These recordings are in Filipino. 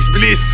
bilis, bilis.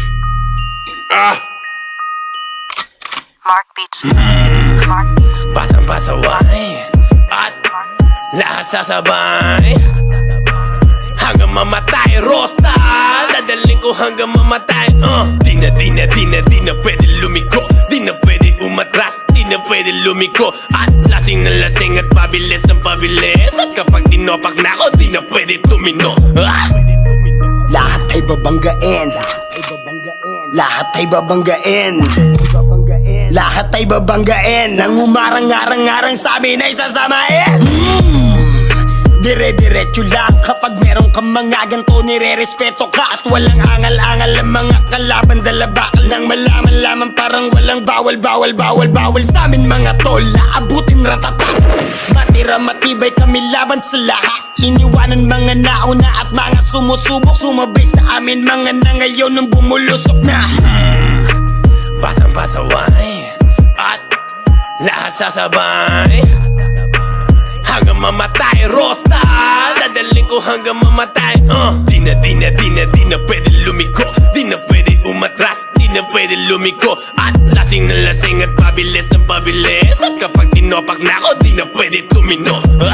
Mark Beats. Mark Beats. Batang pasaway at lahat sasabay hanggang mamatay. Rosta, dadaling ko hanggang mamatay. Di na pwede lumiko, di na pwede umatras, di na pwede lumiko. At lasing na lasing at pabilis ng pabilis. At kapag tinopak na ako, di na pwede tumino. Lahat ay babanggain, lahat ay babanggain, lahat ay babanggain. Nang umarang-arang-arang sa amin ay sasamain. Dire-diretso lang kapag meron kang mga ganto, nire-respeto ka. At walang angal-angal ang mga kalaban. Dala bakal nang malaman lamang parang walang bawal sa amin mga tol. Naabutin ratata, matira matibay kami laban sa lahat. Iniwanan mga nauna at mga sumusubok, sumabay sa amin mga na ngayon nang bumulusok na. Batang pasaway at lahat sasabay hanggang mamatay. Rosta, dadaling ko hanggang mamatay. Di na pwede lumiko, di na pwede umatras, di na pwede lumiko. At lasing na lasing at pabilis ng pabilis. At kapag tinopak na ako, di na pwede tumino.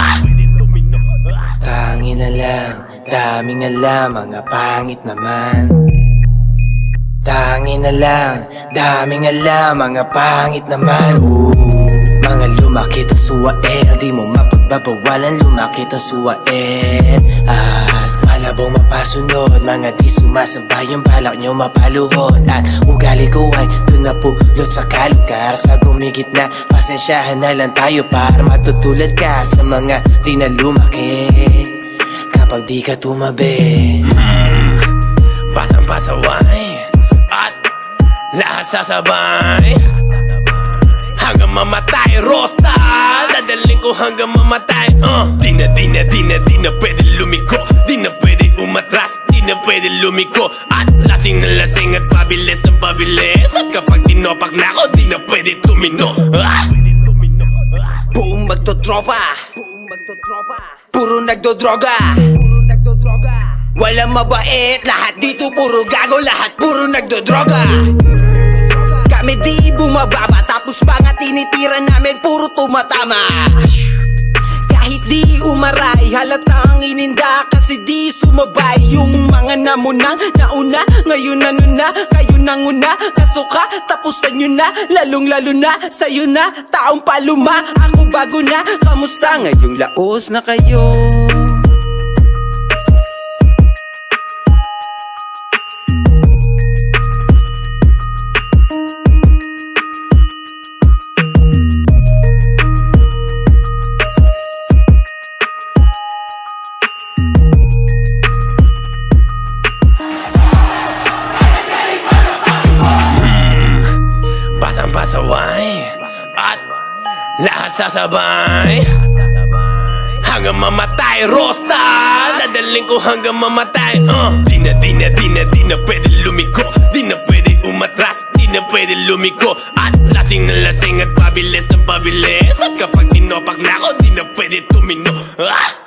Tangin na lang, daming alam, mga pangit naman. Tangin na lang, daming alam, mga pangit naman. Mga lumakit ang suwael, di mo mapagbabawalan, lumakit ang suwael. At malabong mapasunod, mga di sumasabay, yung balak nyo mapaluhod. At ugali ko ay dun napulot sa kalugar. Sa gumigit na, pasensyahan na lang tayo para matutulad ka sa mga di na lumaki kapag di ka tumabi. Batang pasaway at lahat sasabay hanggang mamatay. Rosta, dadaling ko hanggang mamatay. Di na pwede lumiko, di na pwede umatras, di na pwede lumiko. At lasing na lasing at pabilis ng pabilis. At kapag tinopak na ako, di na pwede tumino. Buong magtotropa, puro nagdodroga. Walang mabait, lahat dito puro gago, lahat puro nagdodroga. Kami di bumababa, tapos mga tinitira namin puro tumatama. Kahit di umaray, halatang ininda kasi di sumabay. Yung mga namunang nauna, ngayon ano na, kayo nanguna. Kasuka, tapusan nyo na, lalong lalo na sa'yo na, taong paluma. Ako bago na, kamusta ngayong laos na kayo? Pasaway at lahat sasabay hanggang mamatay. Rosta, dadaling ko hanggang mamatay. Di na pwede lumiko, di na pwede umatras, di na pwede lumiko. At lasing na lasing at pabilis ng pabilis. At kapag tinopak na ako, di na pwede tumino.